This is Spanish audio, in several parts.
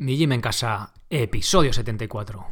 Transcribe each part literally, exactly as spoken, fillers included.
Mi Gym en Casa, episodio setenta y cuatro.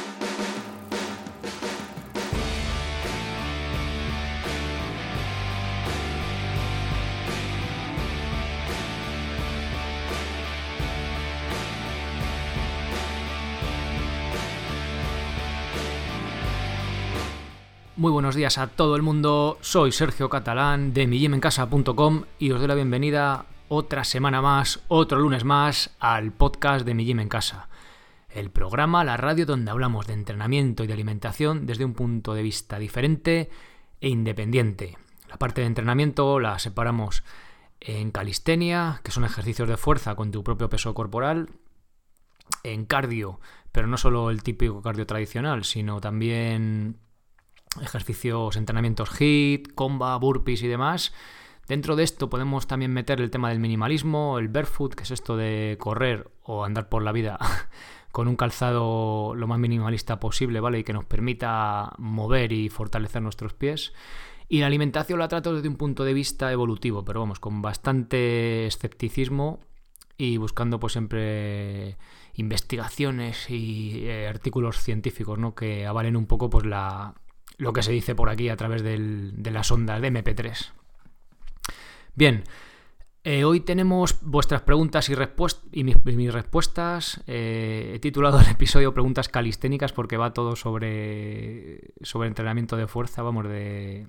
Muy buenos días a todo el mundo, soy Sergio Catalán de mi gym en casa punto com y os doy la bienvenida otra semana más, otro lunes más al podcast de Mi Gym en Casa, el programa, la radio donde hablamos de entrenamiento y de alimentación desde un punto de vista diferente e independiente. La parte de entrenamiento la separamos en calistenia, que son ejercicios de fuerza con tu propio peso corporal, en cardio, pero no solo el típico cardio tradicional, sino también ejercicios, entrenamientos HIIT, comba, burpees y demás. Dentro de esto podemos también meter el tema del minimalismo, el barefoot, que es esto de correr o andar por la vida con un calzado lo más minimalista posible, ¿vale? Y que nos permita mover y fortalecer nuestros pies. Y la alimentación la trato desde un punto de vista evolutivo, pero vamos, con bastante escepticismo y buscando pues siempre investigaciones y eh, artículos científicos, ¿no? Que avalen un poco pues la... lo que se dice por aquí a través del, de las ondas de eme pe tres. Bien, eh, hoy tenemos vuestras preguntas y, respuest- y, mis, y mis respuestas. Eh, he titulado el episodio Preguntas calisténicas porque va todo sobre, sobre entrenamiento de fuerza, vamos, de,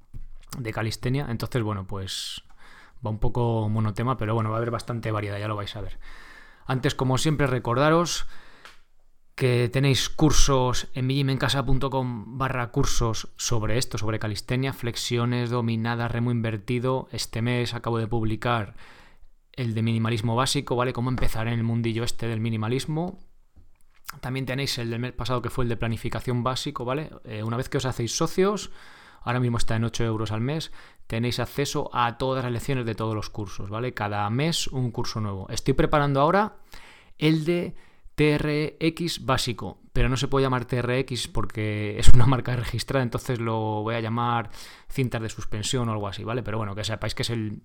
de calistenia. Entonces, bueno, pues va un poco monotema, pero bueno, va a haber bastante variedad, ya lo vais a ver. Antes, como siempre, recordaros que tenéis cursos en mi gym en casa punto com barra cursos sobre esto, sobre calistenia, flexiones, dominadas, remo invertido. Este mes acabo de publicar el de minimalismo básico, ¿vale? Cómo empezar en el mundillo este del minimalismo. También tenéis el del mes pasado que fue el de planificación básico, ¿vale? Eh, una vez que os hacéis socios, ahora mismo está en ocho euros al mes, tenéis acceso a todas las lecciones de todos los cursos, ¿vale? Cada mes un curso nuevo. Estoy preparando ahora el de T R X básico, pero no se puede llamar T R X porque es una marca registrada, entonces lo voy a llamar cintas de suspensión o algo así, ¿vale? Pero bueno, que sepáis que es el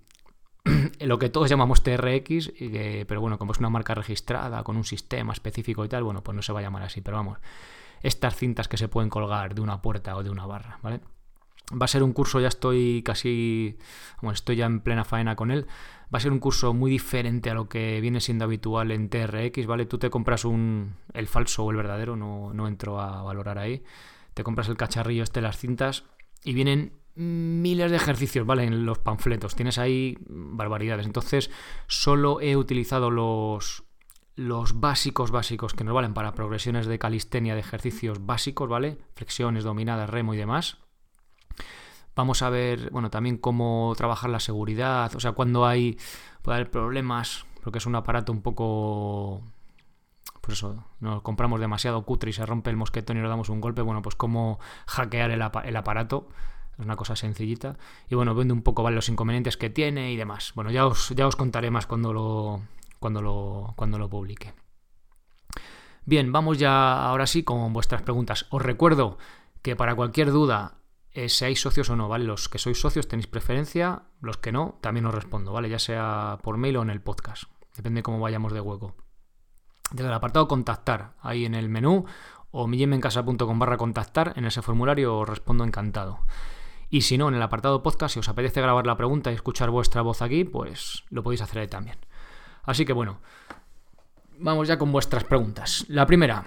lo que todos llamamos T R X, y que, pero bueno, como es una marca registrada con un sistema específico y tal, bueno, pues no se va a llamar así, pero vamos, estas cintas que se pueden colgar de una puerta o de una barra, ¿vale? Va a ser un curso, ya estoy casi, bueno, estoy ya en plena faena con él. Va a ser un curso muy diferente a lo que viene siendo habitual en T R X, ¿vale? Tú te compras un el falso o el verdadero, no, no entro a valorar ahí. Te compras el cacharrillo este, las cintas, y vienen miles de ejercicios, ¿vale? En los panfletos. Tienes ahí barbaridades. Entonces, solo he utilizado los, los básicos básicos que nos valen para progresiones de calistenia de ejercicios básicos, ¿vale? Flexiones, dominadas, remo y demás. Vamos a ver, bueno, también cómo trabajar la seguridad, o sea, cuando hay, puede haber problemas, porque es un aparato un poco, pues eso, nos compramos demasiado cutre y se rompe el mosquetón y nos damos un golpe, bueno, pues cómo hackear el, apa- el aparato, es una cosa sencillita, y bueno, viendo un poco, ¿vale?, los inconvenientes que tiene y demás. Bueno, ya os, ya os contaré más cuando lo, cuando lo, cuando lo publique. Bien, vamos ya ahora sí con vuestras preguntas. Os recuerdo que para cualquier duda, Eh, seáis socios o no, ¿vale? Los que sois socios tenéis preferencia, los que no, también os respondo, ¿vale? Ya sea por mail o en el podcast, depende de cómo vayamos de hueco. Desde el apartado contactar, ahí en el menú, o mi gym en casa punto com barra contactar, en ese formulario os respondo encantado. Y si no, en el apartado podcast, si os apetece grabar la pregunta y escuchar vuestra voz aquí, pues lo podéis hacer ahí también. Así que bueno, vamos ya con vuestras preguntas. La primera: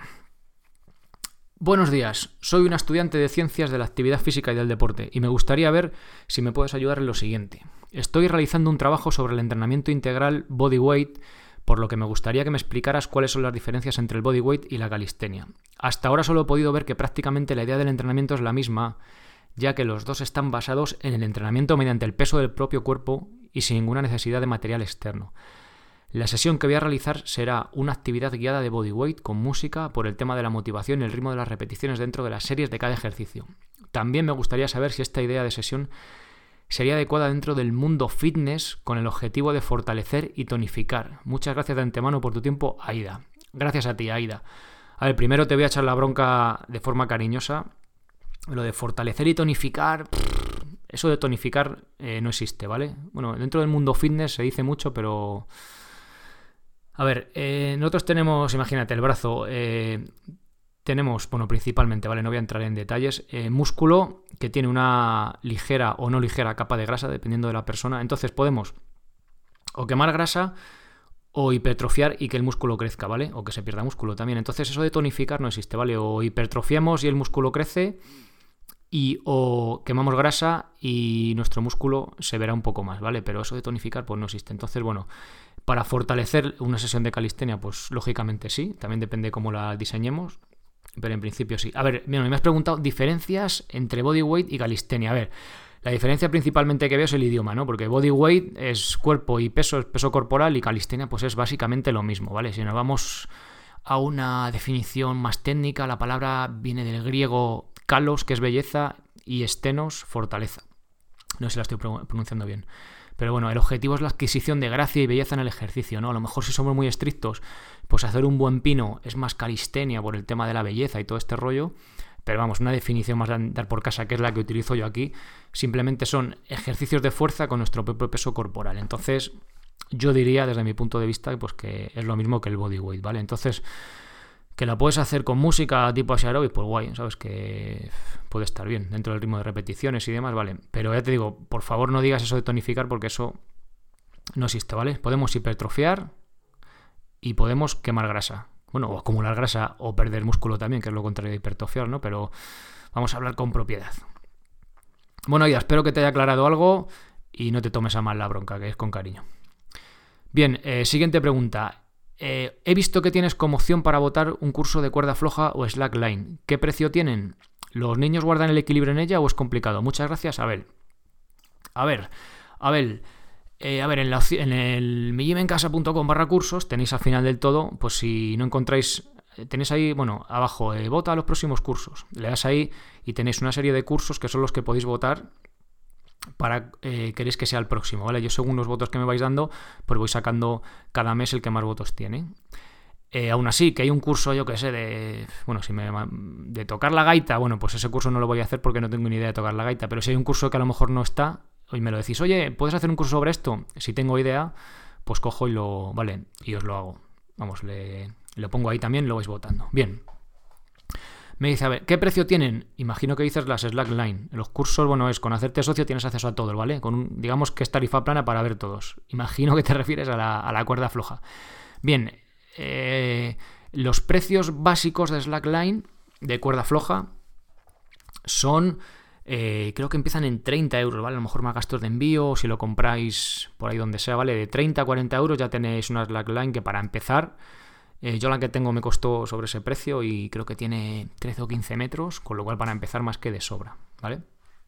buenos días, soy una estudiante de Ciencias de la Actividad Física y del Deporte y me gustaría ver si me puedes ayudar en lo siguiente. Estoy realizando un trabajo sobre el entrenamiento integral bodyweight, por lo que me gustaría que me explicaras cuáles son las diferencias entre el bodyweight y la calistenia. Hasta ahora solo he podido ver que prácticamente la idea del entrenamiento es la misma, ya que los dos están basados en el entrenamiento mediante el peso del propio cuerpo y sin ninguna necesidad de material externo. La sesión que voy a realizar será una actividad guiada de bodyweight con música por el tema de la motivación y el ritmo de las repeticiones dentro de las series de cada ejercicio. También me gustaría saber si esta idea de sesión sería adecuada dentro del mundo fitness con el objetivo de fortalecer y tonificar. Muchas gracias de antemano por tu tiempo, Aida. Gracias a ti, Aida. A ver, primero te voy a echar la bronca de forma cariñosa. Lo de fortalecer y tonificar, eso de tonificar eh, no existe, ¿vale? Bueno, dentro del mundo fitness se dice mucho, pero A ver, eh, nosotros tenemos, imagínate, el brazo, eh, tenemos, bueno, principalmente, ¿vale? No voy a entrar en detalles, eh, músculo que tiene una ligera o no ligera capa de grasa, dependiendo de la persona. Entonces podemos o quemar grasa o hipertrofiar y que el músculo crezca, ¿vale? O que se pierda músculo también. Entonces eso de tonificar no existe, ¿vale? O hipertrofiamos y el músculo crece, y o quemamos grasa y nuestro músculo se verá un poco más, ¿vale? Pero eso de tonificar pues no existe. Entonces, bueno, para fortalecer una sesión de calistenia, pues lógicamente sí, también depende cómo la diseñemos, pero en principio sí. A ver, bueno, me has preguntado diferencias entre bodyweight y calistenia. A ver, la diferencia principalmente que veo es el idioma, ¿no? Porque bodyweight es cuerpo y peso, es peso corporal, y calistenia pues es básicamente lo mismo, ¿vale? Si nos vamos a una definición más técnica, la palabra viene del griego kalos, que es belleza, y estenos, fortaleza. No sé si la estoy pronunciando bien. Pero bueno, el objetivo es la adquisición de gracia y belleza en el ejercicio, ¿no? A lo mejor si somos muy estrictos, pues hacer un buen pino es más calistenia por el tema de la belleza y todo este rollo. Pero vamos, una definición más dar por casa, que es la que utilizo yo aquí, simplemente son ejercicios de fuerza con nuestro propio peso corporal. Entonces, yo diría, desde mi punto de vista, pues que es lo mismo que el bodyweight, ¿vale? Entonces, que la puedes hacer con música tipo así aeróbic, pues guay, ¿sabes? Que puede estar bien dentro del ritmo de repeticiones y demás, ¿vale? Pero ya te digo, por favor no digas eso de tonificar, porque eso no existe, ¿vale? Podemos hipertrofiar y podemos quemar grasa. Bueno, o acumular grasa o perder músculo también, que es lo contrario de hipertrofiar, ¿no? Pero vamos a hablar con propiedad. Bueno, ya espero que te haya aclarado algo y no te tomes a mal la bronca, que es con cariño. Bien, eh, siguiente pregunta. Eh, he visto que tienes como opción para votar un curso de cuerda floja o slackline. ¿Qué precio tienen? ¿Los niños guardan el equilibrio en ella o es complicado? Muchas gracias, Abel. A ver, Abel, eh, a ver, en, la, en el mi gym en casa punto com barra cursos tenéis al final del todo, pues si no encontráis, tenéis ahí, bueno, abajo, eh, vota a los próximos cursos. Le das ahí y tenéis una serie de cursos que son los que podéis votar para eh, queréis que sea el próximo, ¿vale? Yo según los votos que me vais dando, pues voy sacando cada mes el que más votos tiene. Eh, aún así, que hay un curso, yo que sé, de bueno, si me de tocar la gaita, bueno, pues ese curso no lo voy a hacer porque no tengo ni idea de tocar la gaita, pero si hay un curso que a lo mejor no está, y me lo decís, oye, ¿puedes hacer un curso sobre esto? Si tengo idea, pues cojo y lo, vale, y os lo hago. Vamos, le, le pongo ahí también, lo vais votando. Bien. Me dice, a ver, ¿qué precio tienen? Imagino que dices las slackline. Los cursos, bueno, es con hacerte socio tienes acceso a todo, ¿vale? Con un, digamos que es tarifa plana para ver todos. Imagino que te refieres a la, a la cuerda floja. Bien, eh, los precios básicos de slackline, de cuerda floja, son, eh, creo que empiezan en treinta euros, ¿vale? A lo mejor más gastos de envío, o si lo compráis por ahí donde sea, ¿vale? De treinta a cuarenta euros ya tenéis una slackline que para empezar... Eh, yo la que tengo me costó sobre ese precio y creo que tiene trece o quince metros, con lo cual para empezar más que de sobra, ¿vale?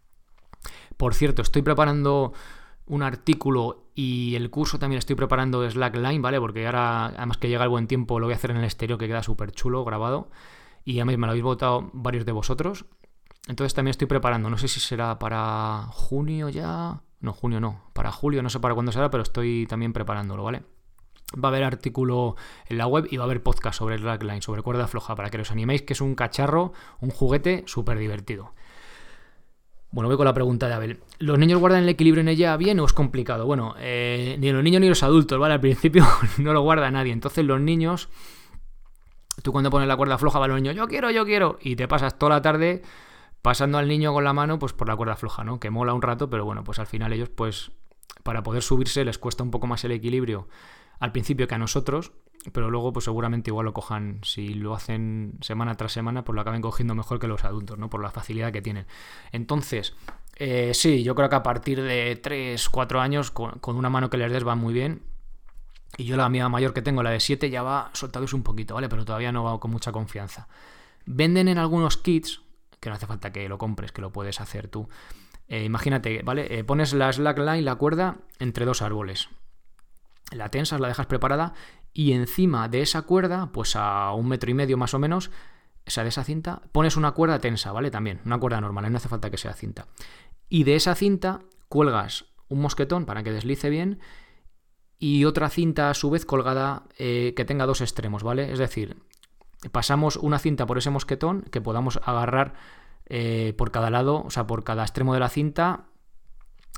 Por cierto, estoy preparando un artículo y el curso también estoy preparando de slackline, ¿vale? Porque ahora, además que llega el buen tiempo, lo voy a hacer en el exterior, que queda súper chulo grabado, y a mí me lo habéis votado varios de vosotros. Entonces también estoy preparando, no sé si será para junio ya, no, junio no, para julio, no sé para cuándo será, pero estoy también preparándolo, ¿vale? Va a haber artículo en la web y va a haber podcast sobre slackline, sobre cuerda floja, para que os animéis, que es un cacharro, un juguete súper divertido. Bueno, voy con la pregunta de Abel. ¿Los niños guardan el equilibrio en ella bien o es complicado? Bueno, eh, ni los niños ni los adultos, ¿vale? Al principio no lo guarda nadie. Entonces los niños, tú cuando pones la cuerda floja, va los niños, yo quiero, yo quiero, y te pasas toda la tarde pasando al niño con la mano pues por la cuerda floja, ¿no? Que mola un rato, pero bueno, pues al final ellos, pues para poder subirse les cuesta un poco más el equilibrio al principio que a nosotros, pero luego pues seguramente igual lo cojan, si lo hacen semana tras semana, pues lo acaben cogiendo mejor que los adultos, ¿no? Por la facilidad que tienen. Entonces, eh, sí, yo creo que a partir de tres, cuatro años, con, con una mano que les des va muy bien. Y yo la mía mayor que tengo, la de siete, ya va soltados un poquito, ¿vale? Pero todavía no va con mucha confianza. Venden en algunos kits, que no hace falta que lo compres, que lo puedes hacer tú. Eh, imagínate, ¿vale? Eh, pones la slackline, la cuerda, entre dos árboles. La tensas, la dejas preparada y encima de esa cuerda, pues a un metro y medio más o menos, o sea, de esa cinta, pones una cuerda tensa, ¿vale? También, una cuerda normal, no hace falta que sea cinta. Y de esa cinta cuelgas un mosquetón para que deslice bien y otra cinta a su vez colgada eh, que tenga dos extremos, ¿vale? Es decir, pasamos una cinta por ese mosquetón que podamos agarrar eh, por cada lado, o sea, por cada extremo de la cinta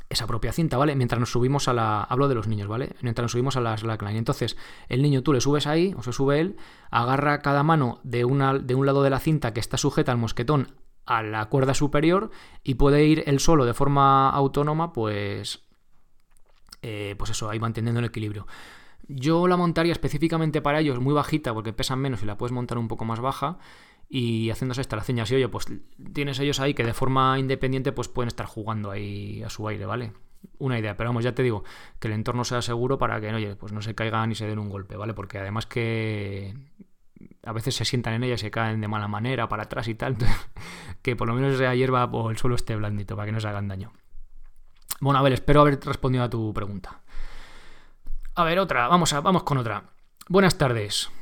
esa propia cinta, ¿vale? Mientras nos subimos a la... Hablo de los niños, ¿vale? Mientras nos subimos a la slackline. Entonces, el niño tú le subes ahí, o se sube él, agarra cada mano de, una, de un lado de la cinta que está sujeta al mosquetón a la cuerda superior y puede ir él solo de forma autónoma, pues... Eh, pues eso, ahí manteniendo el equilibrio. Yo la montaría específicamente para ellos muy bajita porque pesan menos y la puedes montar un poco más baja y haciéndose esta instalación. Y oye, pues tienes ellos ahí que de forma independiente pues pueden estar jugando ahí a su aire, ¿vale? Una idea, pero vamos, ya te digo, que el entorno sea seguro para que, oye, pues no se caigan ni se den un golpe, ¿vale? Porque además que a veces se sientan en ella y se caen de mala manera para atrás y tal, que por lo menos sea hierba o el suelo esté blandito para que no se hagan daño. Bueno, a ver, espero haber respondido a tu pregunta. A ver, otra, vamos, a, vamos con otra. Buenas tardes.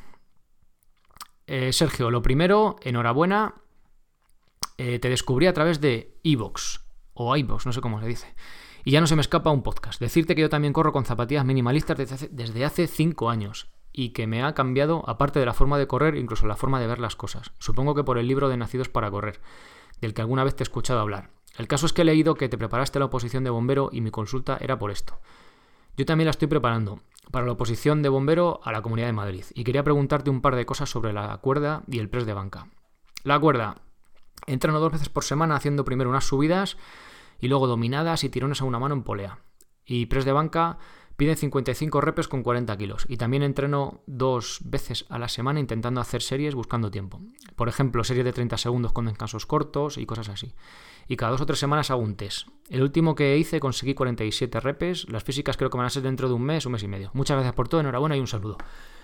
Eh, Sergio, lo primero, enhorabuena. Eh, te descubrí a través de iVoox, o iVoox, no sé cómo se dice. Y ya no se me escapa un podcast. Decirte que yo también corro con zapatillas minimalistas desde hace, desde hace cinco años. Y que me ha cambiado, aparte de la forma de correr, incluso la forma de ver las cosas. Supongo que por el libro de Nacidos para Correr, del que alguna vez te he escuchado hablar. El caso es que he leído que te preparaste la oposición de bombero y mi consulta era por esto. Yo también la estoy preparando para la oposición de bombero a la Comunidad de Madrid y quería preguntarte un par de cosas sobre la cuerda y el press de banca. La cuerda, entreno dos veces por semana haciendo primero unas subidas y luego dominadas y tirones a una mano en polea. Y press de banca piden cincuenta y cinco repes con cuarenta kilos y también entreno dos veces a la semana intentando hacer series buscando tiempo. Por ejemplo, series de treinta segundos con descansos cortos y cosas así. Y cada dos o tres semanas hago un test. El último que hice conseguí cuarenta y siete repes. Las físicas creo que van a ser dentro de un mes, un mes y medio. Muchas gracias por todo, enhorabuena y un saludo.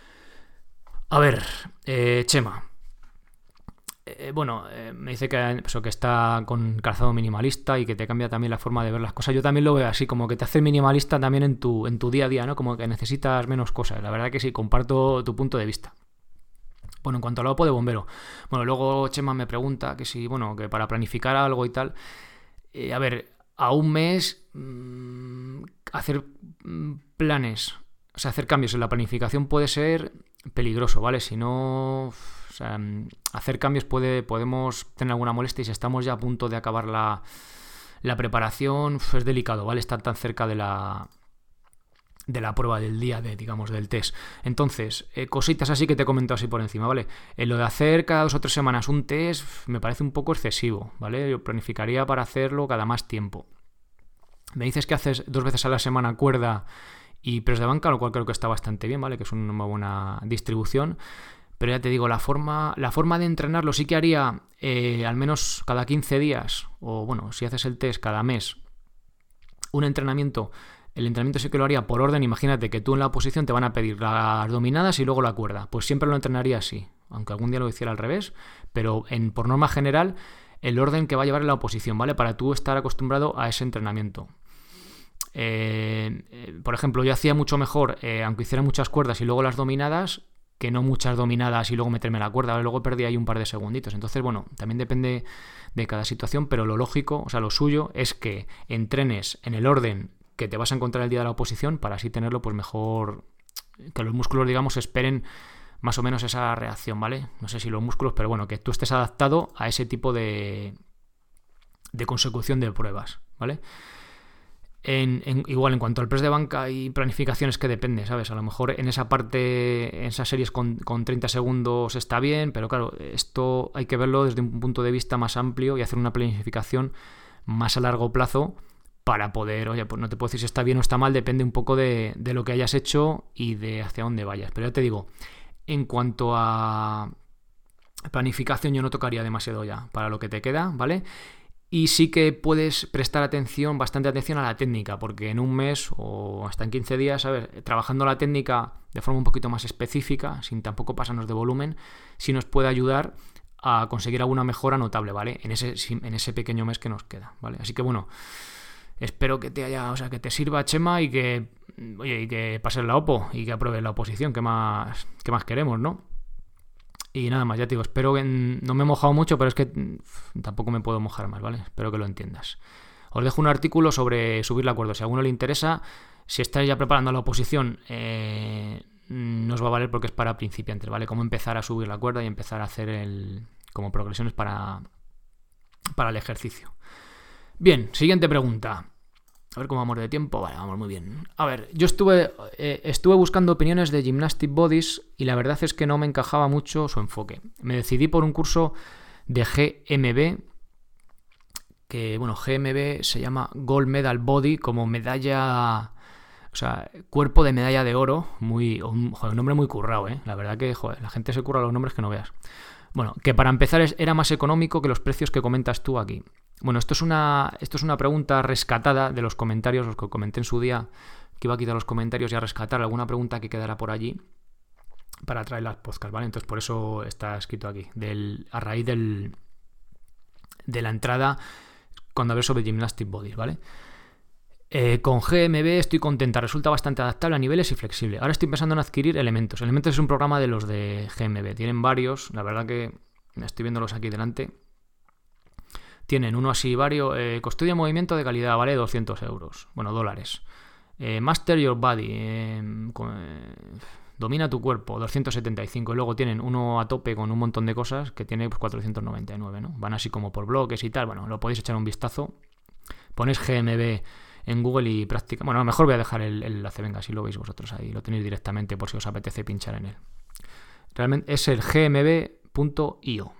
A ver, eh, Chema. Eh, bueno, eh, me dice que, eso, que está con calzado minimalista y que te cambia también la forma de ver las cosas. Yo también lo veo así, como que te hace minimalista también en tu, en tu día a día, ¿no? Como que necesitas menos cosas. La verdad que sí, comparto tu punto de vista. Bueno, en cuanto a la opo de bombero. Bueno, luego Chema me pregunta que si, bueno, que para planificar algo y tal. Eh, a ver, a un mes mmm, hacer planes, o sea, hacer cambios en la planificación puede ser peligroso, ¿vale? Si no, o sea, hacer cambios puede, podemos tener alguna molestia y si estamos ya a punto de acabar la, la preparación, es delicado, ¿vale? Estar tan cerca de la... de la prueba del día, de, digamos, del test. Entonces, eh, cositas así que te he comentado así por encima, ¿vale? Eh, lo de hacer cada dos o tres semanas un test me parece un poco excesivo, ¿vale? Yo planificaría para hacerlo cada más tiempo. Me dices que haces dos veces a la semana cuerda y press de banca, lo cual creo que está bastante bien, ¿vale? Que es una buena distribución. Pero ya te digo, la forma, la forma de entrenarlo sí que haría eh, al menos cada quince días, o bueno, si haces el test cada mes, un entrenamiento. El entrenamiento sí que lo haría por orden. Imagínate que tú en la oposición te van a pedir las dominadas y luego la cuerda. Pues siempre lo entrenaría así, aunque algún día lo hiciera al revés, pero en, por norma general el orden que va a llevar en la oposición, ¿vale? Para tú estar acostumbrado a ese entrenamiento. Eh, eh, por ejemplo, yo hacía mucho mejor, eh, aunque hiciera muchas cuerdas y luego las dominadas, que no muchas dominadas y luego meterme la cuerda, ¿vale? Luego perdí ahí un par de segunditos. Entonces, bueno, también depende de cada situación, pero lo lógico, o sea, lo suyo es que entrenes en el orden que te vas a encontrar el día de la oposición para así tenerlo pues mejor, que los músculos, digamos, esperen más o menos esa reacción, ¿vale? No sé si los músculos, pero bueno, que tú estés adaptado a ese tipo de, de consecución de pruebas, ¿vale? En, en, igual en cuanto al press de banca y planificación es que depende, ¿sabes? A lo mejor en esa parte, en esas series con, con treinta segundos está bien, pero claro, esto hay que verlo desde un punto de vista más amplio y hacer una planificación más a largo plazo para poder, oye, pues no te puedo decir si está bien o está mal, depende un poco de, de lo que hayas hecho y de hacia dónde vayas. Pero ya te digo, en cuanto a planificación yo no tocaría demasiado ya para lo que te queda, ¿vale? Y sí que puedes prestar atención, bastante atención a la técnica, porque en un mes o hasta en quince días, ¿sabes? Trabajando la técnica de forma un poquito más específica, sin tampoco pasarnos de volumen, sí nos puede ayudar a conseguir alguna mejora notable, ¿vale? En ese, en ese pequeño mes que nos queda, ¿vale? Así que bueno, espero que te haya, o sea, que te sirva, Chema, y que, oye, y que pases la opo y que apruebes la oposición, que más, que más queremos, ¿no? Y nada más, ya te digo, espero que... No me he mojado mucho, pero es que tampoco me puedo mojar más, ¿vale? Espero que lo entiendas. Os dejo un artículo sobre subir la cuerda. Si a alguno le interesa, si estáis ya preparando la oposición, eh, no os va a valer porque es para principiantes, ¿vale? Cómo empezar a subir la cuerda y empezar a hacer el como progresiones para, para el ejercicio. Bien, siguiente pregunta. A ver cómo vamos de tiempo. Vale, vamos muy bien. A ver, yo estuve, eh, estuve buscando opiniones de Gymnastic Bodies y la verdad es que no me encajaba mucho su enfoque. Me decidí por un curso de G M B, que, bueno, G M B se llama Gold Medal Body, como medalla... O sea, cuerpo de medalla de oro. Muy, un, joder, un nombre muy currado, ¿eh? La verdad que, joder, la gente se curra los nombres que no veas. Bueno, que para empezar es, era más económico que los precios que comentas tú aquí. Bueno, esto es una esto es una pregunta rescatada de los comentarios, los que comenté en su día, que iba a quitar los comentarios y a rescatar alguna pregunta que quedara por allí para traer las podcasts, ¿vale? Entonces por eso está escrito aquí, del, a raíz del, de la entrada cuando hablé sobre Gymnastic Bodies, ¿vale? Eh, con G M B estoy contenta, resulta bastante adaptable a niveles y flexible. Ahora estoy pensando en adquirir Elementos. Elementos es un programa de los de G M B, tienen varios, la verdad que estoy viéndolos aquí delante. Tienen uno así, varios, eh, custodia movimiento de calidad, vale doscientos euros, bueno, dólares. Eh, Master Your Body, eh, con, eh, domina tu cuerpo, doscientos setenta y cinco. Y luego tienen uno a tope con un montón de cosas que tiene pues, cuatrocientos noventa y nueve, ¿no? Van así como por bloques y tal, bueno, lo podéis echar un vistazo. Ponéis G M B en Google y práctica. Bueno, a lo mejor voy a dejar el, el enlace, venga, si lo veis vosotros ahí, lo tenéis directamente por si os apetece pinchar en él. Realmente es el g m b punto i o.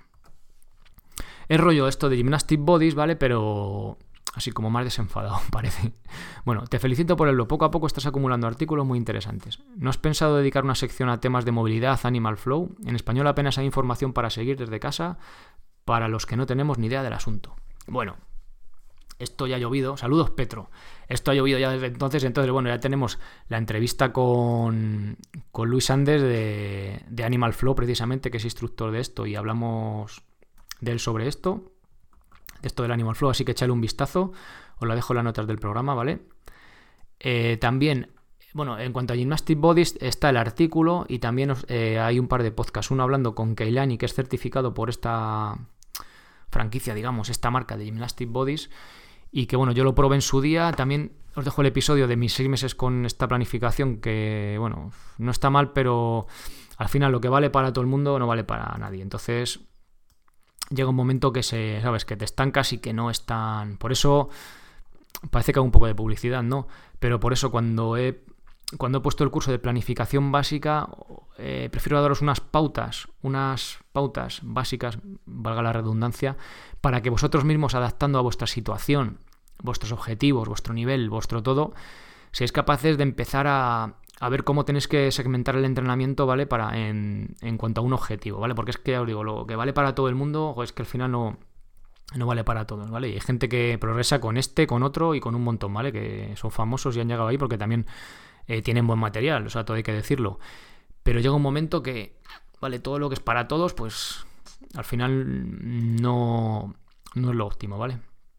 Es rollo esto de Gymnastic Bodies, ¿vale? Pero así como más desenfadado, parece. Bueno, te felicito por ello. Poco a poco estás acumulando artículos muy interesantes. ¿No has pensado dedicar una sección a temas de movilidad, Animal Flow? En español apenas hay información para seguir desde casa para los que no tenemos ni idea del asunto. Bueno, esto ya ha llovido. Saludos, Petro. Esto ha llovido ya desde entonces. Entonces, bueno, ya tenemos la entrevista con, con Luis Andes de, de Animal Flow, precisamente, que es instructor de esto, y hablamos de él sobre esto, de esto del Animal Flow, así que echadle un vistazo, os la dejo en las notas del programa, ¿vale? Eh, también, bueno, en cuanto a Gymnastic Bodies, está el artículo y también os, eh, hay un par de podcasts, uno hablando con Keilani, que es certificado por esta franquicia, digamos, esta marca de Gymnastic Bodies, y que, bueno, yo lo probé en su día. También os dejo el episodio de mis seis meses con esta planificación, que, bueno, no está mal, pero al final lo que vale para todo el mundo no vale para nadie, entonces llega un momento que se, sabes, que te estancas y que no es tan... Por eso parece que hago un poco de publicidad, ¿no? Pero por eso cuando he cuando he puesto el curso de planificación básica, eh, prefiero daros unas pautas, unas pautas básicas, valga la redundancia, para que vosotros mismos, adaptando a vuestra situación, vuestros objetivos, vuestro nivel, vuestro todo, seáis capaces de empezar a a ver cómo tenéis que segmentar el entrenamiento, ¿vale? Para en, en cuanto a un objetivo, ¿vale? Porque es que ya os digo, lo que vale para todo el mundo es que al final no, no vale para todos, ¿vale? Y hay gente que progresa con este, con otro y con un montón, ¿vale? Que son famosos y han llegado ahí porque también eh, tienen buen material, o sea, todo hay que decirlo. Pero llega un momento que, ¿vale? Todo lo que es para todos, pues al final no, no es lo óptimo, ¿vale?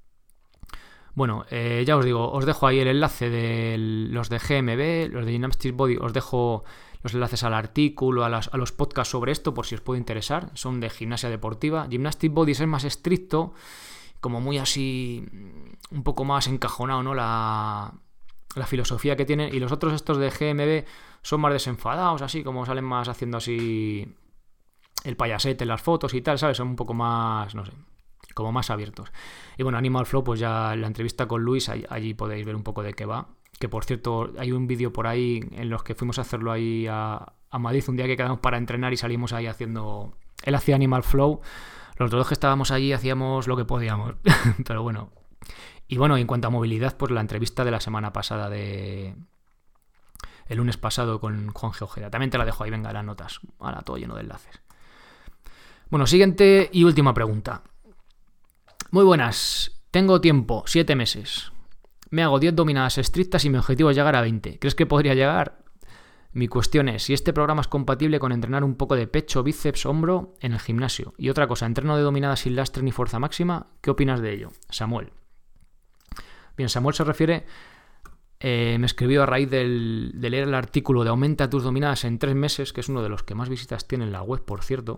Bueno, eh, ya os digo, os dejo ahí el enlace de los de G M B, los de Gymnastic Body, os dejo los enlaces al artículo, a, las, a los podcasts sobre esto, por si os puede interesar. Son de gimnasia deportiva. Gymnastic Body es más estricto, como muy así, un poco más encajonado, ¿no? La, la filosofía que tienen. Y los otros, estos de G M B, son más desenfadados, así, como salen más haciendo así el payasete en las fotos y tal, ¿sabes? Son un poco más, no sé, como más abiertos. Y bueno, Animal Flow, pues ya la entrevista con Luis, allí, allí podéis ver un poco de qué va. Que por cierto, hay un vídeo por ahí en los que fuimos a hacerlo ahí a, a Madrid, un día que quedamos para entrenar y salimos ahí haciendo... Él hacía Animal Flow, los dos que estábamos allí hacíamos lo que podíamos. Pero bueno. Y bueno, en cuanto a movilidad, pues la entrevista de la semana pasada de... El lunes pasado con Juan G. Ojeda. También te la dejo ahí, venga, las notas. Ahora todo lleno de enlaces. Bueno, siguiente y última pregunta. Muy buenas, tengo tiempo, siete meses. Me hago diez dominadas estrictas y mi objetivo es llegar a veinte. ¿Crees que podría llegar? Mi cuestión es si este programa es compatible con entrenar un poco de pecho, bíceps, hombro en el gimnasio. Y otra cosa, entreno de dominadas sin lastre ni fuerza máxima. ¿Qué opinas de ello? Samuel. Bien, Samuel se refiere... Eh, me escribió a raíz del, de leer el artículo de Aumenta tus dominadas en tres meses, que es uno de los que más visitas tiene en la web, por cierto.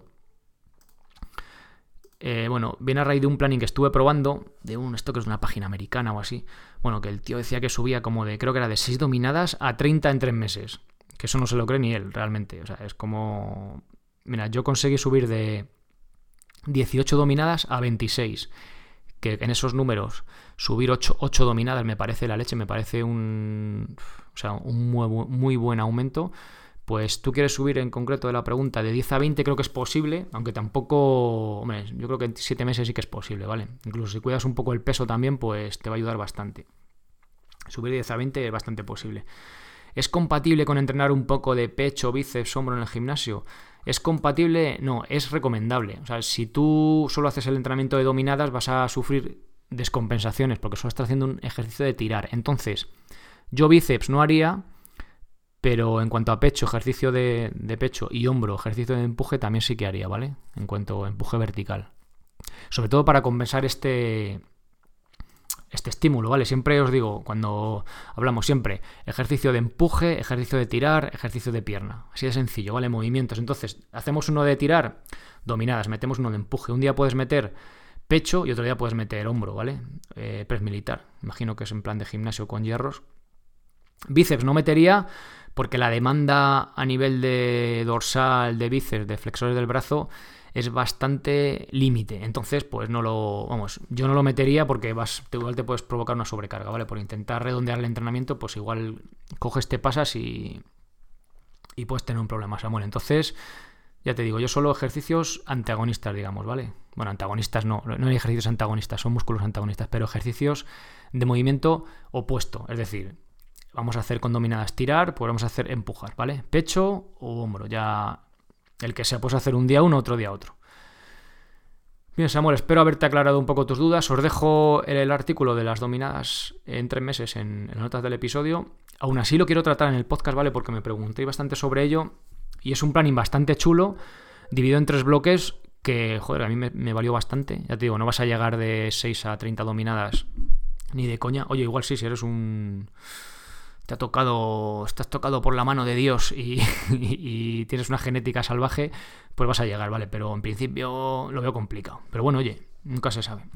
Eh, bueno, viene a raíz de un planning que estuve probando, de un, esto que es una página americana o así, bueno, que el tío decía que subía como de, creo que era de seis dominadas a treinta en tres meses, que eso no se lo cree ni él realmente, o sea, es como, mira, yo conseguí subir de dieciocho dominadas a veintiséis, que en esos números subir ocho dominadas me parece la leche, me parece un, o sea, un muy, muy buen aumento. Pues tú quieres subir en concreto de la pregunta de diez a veinte, creo que es posible, aunque tampoco, hombre, yo creo que en siete meses sí que es posible, ¿vale? Incluso si cuidas un poco el peso también, pues te va a ayudar bastante. Subir de diez a veinte es bastante posible. ¿Es compatible con entrenar un poco de pecho, bíceps, hombro en el gimnasio? ¿Es compatible? No, es recomendable. O sea, si tú solo haces el entrenamiento de dominadas vas a sufrir descompensaciones porque solo estás haciendo un ejercicio de tirar. Entonces, yo bíceps no haría, pero en cuanto a pecho, ejercicio de, de pecho y hombro, ejercicio de empuje también sí que haría, ¿vale? En cuanto a empuje vertical. Sobre todo para compensar este... este estímulo, ¿vale? Siempre os digo, cuando hablamos siempre, ejercicio de empuje, ejercicio de tirar, ejercicio de pierna. Así de sencillo, ¿vale? Movimientos. Entonces, hacemos uno de tirar, dominadas, metemos uno de empuje. Un día puedes meter pecho y otro día puedes meter hombro, ¿vale? Eh, press militar. Imagino que es en plan de gimnasio con hierros. Bíceps no metería porque la demanda a nivel de dorsal, de bíceps, de flexores del brazo es bastante límite. Entonces, pues no lo... Vamos, yo no lo metería porque vas, igual te puedes provocar una sobrecarga, ¿vale? Por intentar redondear el entrenamiento, pues igual coges, te pasas y, y puedes tener un problema, Samuel. Entonces, ya te digo, yo solo ejercicios antagonistas, digamos, ¿vale? Bueno, antagonistas no, no hay ejercicios antagonistas, son músculos antagonistas, pero ejercicios de movimiento opuesto. Es decir, vamos a hacer con dominadas tirar, pues vamos a hacer empujar, ¿vale? Pecho o hombro, ya... El que sea, puedes hacer un día uno, otro día otro. Bien, Samuel, espero haberte aclarado un poco tus dudas. Os dejo el, el artículo de las dominadas en tres meses en, en las notas del episodio. Aún así lo quiero tratar en el podcast, ¿vale? Porque me pregunté bastante sobre ello y es un planning bastante chulo, dividido en tres bloques que, joder, a mí me, me valió bastante. Ya te digo, no vas a llegar de seis a treinta dominadas ni de coña. Oye, igual sí, si eres un... te ha tocado, estás tocado por la mano de Dios y, y, y tienes una genética salvaje, pues vas a llegar, ¿vale? Pero en principio lo veo complicado. Pero bueno, oye, nunca se sabe.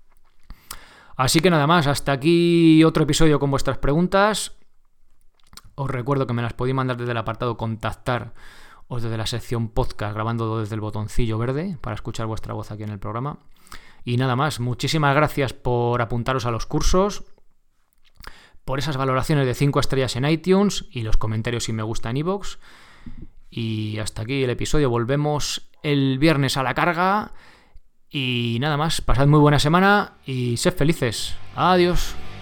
Así que nada más, hasta aquí otro episodio con vuestras preguntas. Os recuerdo que me las podéis mandar desde el apartado contactar o desde la sección podcast, grabando desde el botoncillo verde para escuchar vuestra voz aquí en el programa. Y nada más, muchísimas gracias por apuntaros a los cursos, por esas valoraciones de cinco estrellas en iTunes y los comentarios si me gusta en iVoox. Y hasta aquí el episodio. Volvemos el viernes a la carga. Y nada más, pasad muy buena semana y sed felices. Adiós.